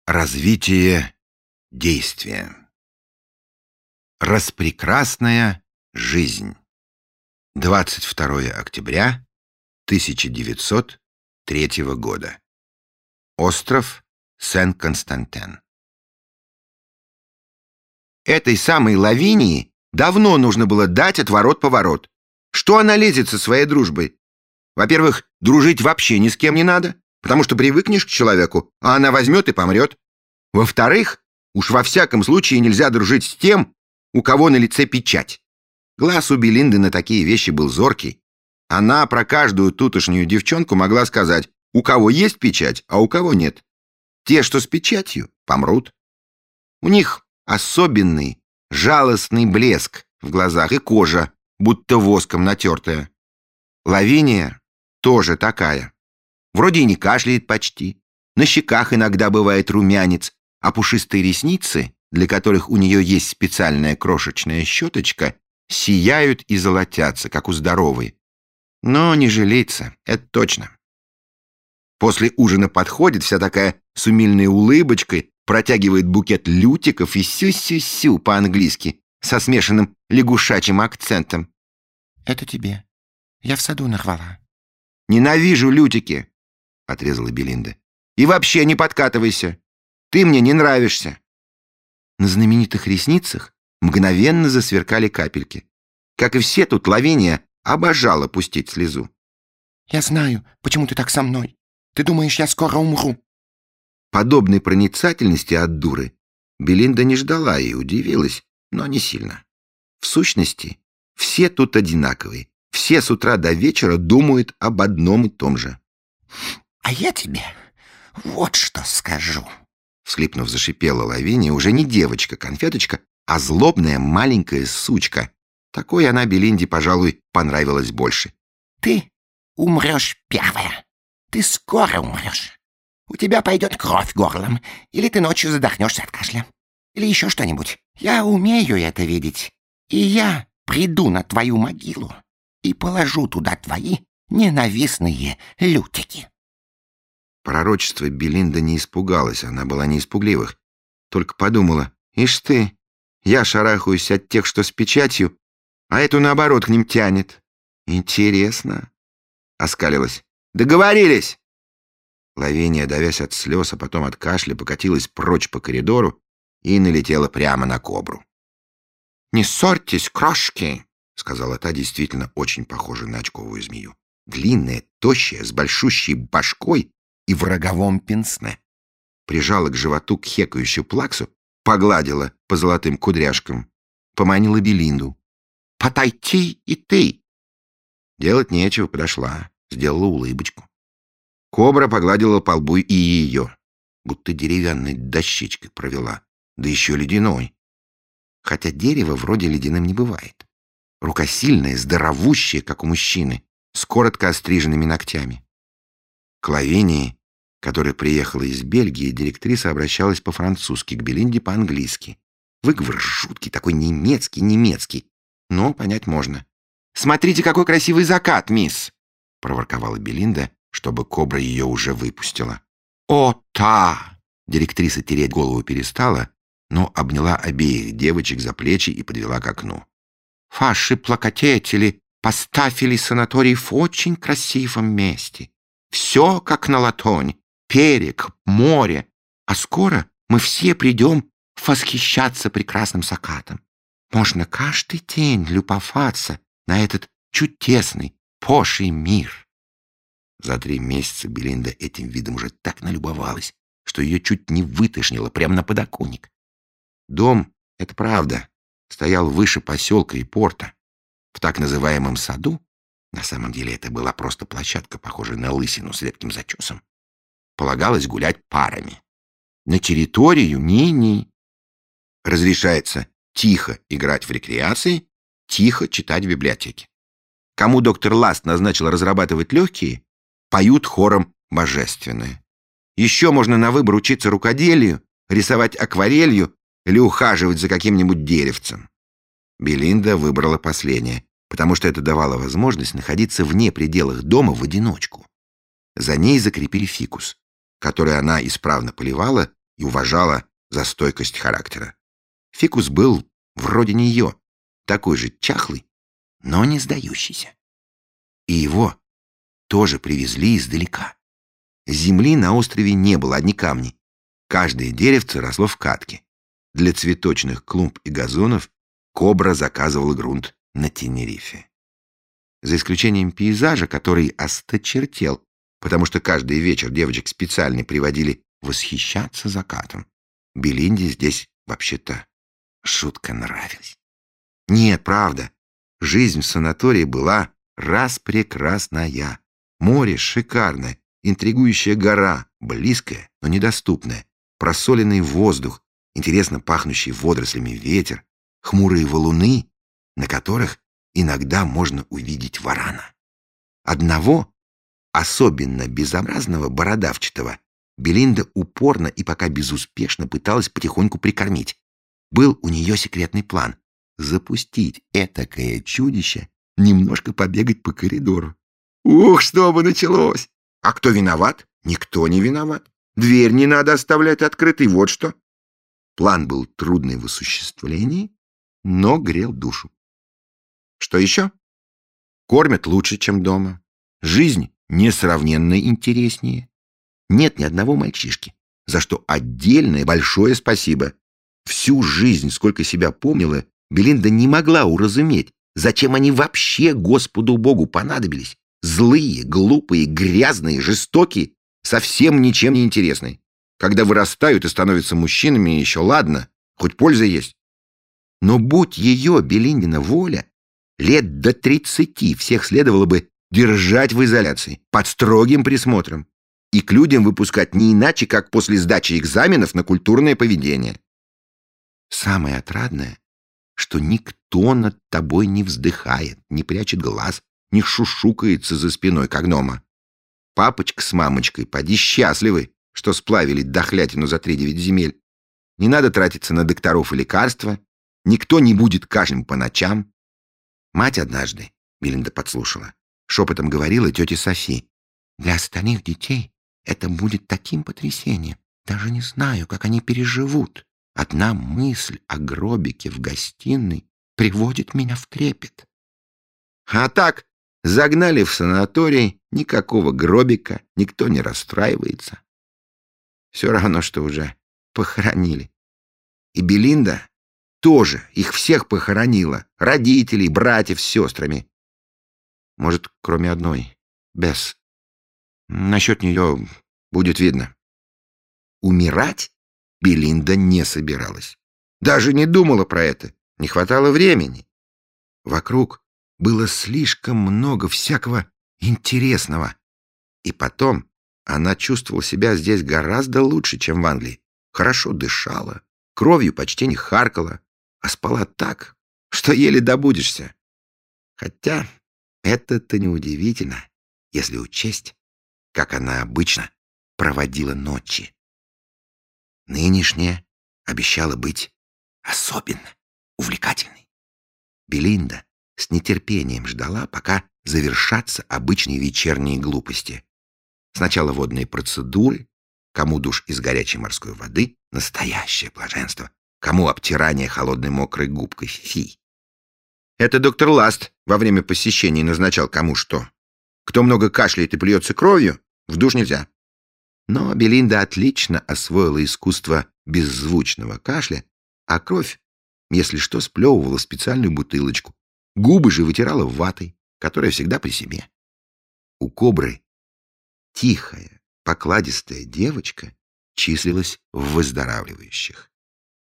Развитие действия. Распрекрасная жизнь. 22 октября 1903 года. Остров Сен-Константин. Этой самой Лавинии давно нужно было дать отворот-поворот. Что она лезет со своей дружбой? Во-первых, дружить вообще ни с кем не надо, потому что привыкнешь к человеку, а она возьмет и помрет. Во-вторых, уж во всяком случае нельзя дружить с тем, у кого на лице печать. Глаз у Белинды на такие вещи был зоркий. Она про каждую тутошнюю девчонку могла сказать, у кого есть печать, а у кого нет. Те, что с печатью, помрут. У них особенный, жалостный блеск в глазах и кожа, будто воском натертая. Лавиния тоже такая. Вроде и не кашляет почти. На щеках иногда бывает румянец, а пушистые ресницы, для которых у нее есть специальная крошечная щеточка, сияют и золотятся, как у здоровой. Но не жалеется, это точно. После ужина подходит вся такая с умильной улыбочкой, протягивает букет лютиков и сю-сю-сю по-английски, со смешанным лягушачьим акцентом. «Это тебе. Я в саду нарвала». «Ненавижу лютики», — отрезала Белинда. «И вообще не подкатывайся. Ты мне не нравишься». На знаменитых ресницах мгновенно засверкали капельки. Как и все тут, Лавиния обожала пустить слезу. «Я знаю, почему ты так со мной. Ты думаешь, я скоро умру?» Подобной проницательности от дуры Белинда не ждала и удивилась, но не сильно. В сущности, все тут одинаковые. Все с утра до вечера думают об одном и том же. «А я тебе вот что скажу», — всхлипнув, зашипела Лавиния, уже не девочка-конфеточка, а злобная маленькая сучка. Такой она Белинде, пожалуй, понравилась больше. «Ты умрешь первая. Ты скоро умрешь. У тебя пойдет кровь горлом, или ты ночью задохнешься от кашля, или еще что-нибудь. Я умею это видеть, и я приду на твою могилу и положу туда твои ненавистные лютики». Пророчество Белинда не испугалась, она была не из пугливых. Только подумала, ишь ты, я шарахаюсь от тех, что с печатью, а эту, наоборот, к ним тянет. Интересно. Оскалилась. Договорились. Лавиния, давясь от слез, а потом от кашля, покатилась прочь по коридору и налетела прямо на кобру. «Не ссорьтесь, крошки», — сказала та, действительно очень похожая на очковую змею. Длинная, тощая, с большущей башкой и в роговом пенсне. Прижала к животу кхекающую плаксу, погладила по золотым кудряшкам, поманила Белинду. «Подойти и ты!» Делать нечего, подошла, сделала улыбочку. Кобра погладила по лбу и ее, будто деревянной дощечкой провела, да еще ледяной. Хотя дерево вроде ледяным не бывает. Рука сильная, здоровущая, как у мужчины, с коротко остриженными ногтями. К Лавинии, которая приехала из Бельгии, директриса обращалась по-французски, к Белинде по-английски. Выговор жуткий, такой немецкий, но понять можно. «Смотрите, какой красивый закат, мисс!» — проворковала Белинда, чтобы кобра ее уже выпустила. «О, та!» Директриса тереть голову перестала, но обняла обеих девочек за плечи и подвела к окну. «Ваши плакатители поставили санаторий в очень красивом месте. Все как на латунь, берег, море. А скоро мы все придем восхищаться прекрасным закатом. Можно каждый день любоваться на этот чудесный, поший мир». За 3 месяца Белинда этим видом уже так налюбовалась, что ее чуть не вытошнило прямо на подоконник. Дом, это правда, стоял выше поселка и порта. В так называемом саду, на самом деле это была просто площадка, похожая на лысину с редким зачесом, полагалось гулять парами. На территорию ни-ни. Разрешается тихо играть в рекреации, тихо читать в библиотеке. Кому доктор Ласт назначил разрабатывать легкие, поют хором божественное. Еще можно на выбор учиться рукоделию, рисовать акварелью или ухаживать за каким-нибудь деревцем. Белинда выбрала последнее, потому что это давало возможность находиться вне пределах дома в одиночку. За ней закрепили фикус, который она исправно поливала и уважала за стойкость характера. Фикус был вроде нее, такой же чахлый, но не сдающийся. И его тоже привезли издалека. Земли на острове не было, одни камни. Каждое деревце росло в катке. Для цветочных клумб и газонов Кобра заказывала грунт на Тенерифе. За исключением пейзажа, который осточертел, потому что каждый вечер девочек специально приводили восхищаться закатом, Белинде здесь вообще-то жутко нравилось. Нет, правда, жизнь в санатории была распрекрасная. Море шикарное, интригующая гора, близкая, но недоступная, просоленный воздух, интересно пахнущий водорослями ветер, хмурые валуны, на которых иногда можно увидеть варана. Одного, особенно безобразного, бородавчатого, Белинда упорно и пока безуспешно пыталась потихоньку прикормить. Был у нее секретный план — запустить этакое чудище немножко побегать по коридору. Ух, что бы началось! А кто виноват? Никто не виноват. Дверь не надо оставлять открытой, вот что. План был трудный в осуществлении, но грел душу. Что еще? Кормят лучше, чем дома. Жизнь несравненно интереснее. Нет ни одного мальчишки, за что отдельное большое спасибо. Всю жизнь, сколько себя помнила, Белинда не могла уразуметь, зачем они вообще Господу Богу понадобились. Злые, глупые, грязные, жестокие, совсем ничем не интересные. Когда вырастают и становятся мужчинами, еще ладно, хоть польза есть. Но будь ее, Белиндина, воля, лет до 30 всех следовало бы держать в изоляции, под строгим присмотром, и к людям выпускать не иначе, как после сдачи экзаменов на культурное поведение. Самое отрадное, что никто над тобой не вздыхает, не прячет глаз, не шушукается за спиной, как дома. Папочка с мамочкой поди счастливы, что сплавили дохлятину за 3-9 земель. Не надо тратиться на докторов и лекарства, никто не будет кашлять по ночам. Мать однажды, Белинда подслушала, шепотом говорила тете Софи: «Для остальных детей это будет таким потрясением. Даже не знаю, как они переживут. Одна мысль о гробике в гостиной приводит меня в трепет». А так, загнали в санаторий, никакого гробика, никто не расстраивается. Все равно, что уже похоронили. И Белинда тоже их всех похоронила, родителей, братьев с сестрами. Может, кроме одной, Бесс. Насчет нее будет видно. Умирать Белинда не собиралась. Даже не думала про это. Не хватало времени. Вокруг было слишком много всякого интересного. И потом она чувствовала себя здесь гораздо лучше, чем в Англии. Хорошо дышала, кровью почти не харкала, а спала так, что еле добудешься. Хотя это-то неудивительно, если учесть, как она обычно проводила ночи. Нынешняя обещала быть особенно увлекательной. Белинда с нетерпением ждала, пока завершатся обычные вечерние глупости. Сначала водные процедуры, кому душ из горячей морской воды — настоящее блаженство, кому обтирание холодной мокрой губкой — фи. Это доктор Ласт во время посещений назначал кому что. Кто много кашляет и плюется кровью, в душ нельзя. Но Белинда отлично освоила искусство беззвучного кашля, а кровь, если что, сплевывала в специальную бутылочку. Губы же вытирала ватой, которая всегда при себе. У Кобры тихая, покладистая девочка числилась в выздоравливающих.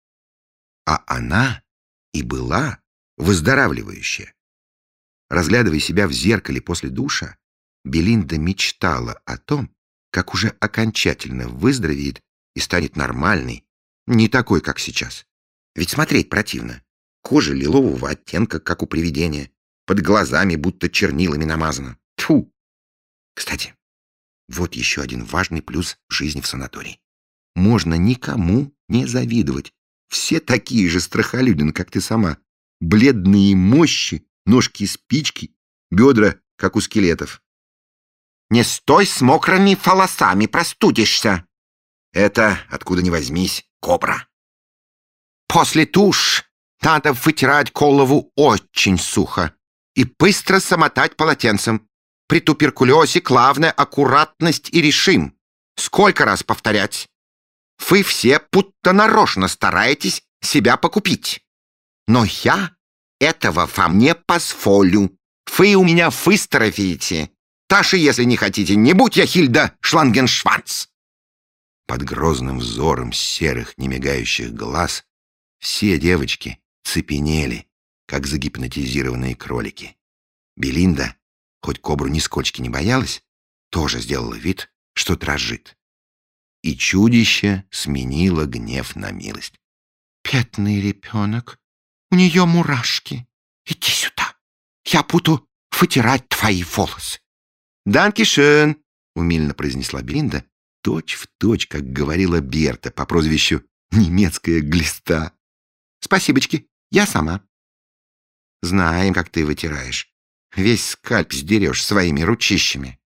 А она и была выздоравливающая. Разглядывая себя в зеркале после душа, Белинда мечтала о том, как уже окончательно выздоровеет и станет нормальной, не такой, как сейчас. Ведь смотреть противно. Кожа лилового оттенка, как у привидения, под глазами будто чернилами намазана. Тьфу! Кстати, вот еще один важный плюс жизни в санатории. Можно никому не завидовать. Все такие же страхолюдины, как ты сама. Бледные мощи, ножки-спички, бедра, как у скелетов. «Не стой с мокрыми волосами, простудишься!» Это, откуда ни возьмись, кобра. После туш надо вытирать голову очень сухо и быстро замотать полотенцем. При туберкулезе главная аккуратность и решим. Сколько раз повторять? Вы все будто нарочно стараетесь себя покупить. Но я этого вам не позволю. Вы у меня выздоровеете. Даже если не хотите, не будь я Хильда Шлангеншванц. Под грозным взором серых, немигающих глаз все девочки цепенели, как загипнотизированные кролики. Белинда, хоть кобру нисколько не боялась, тоже сделала вид, что дрожит. И чудище сменило гнев на милость. «Бедный ребенок, у нее мурашки. Иди сюда, я буду вытирать твои волосы». «Данкишön», — умильно произнесла Белинда, точь-в-точь, как говорила Берта по прозвищу «Немецкая глиста». «Спасибочки, я сама». «Знаем, как ты вытираешь. Весь скальп сдерешь своими ручищами».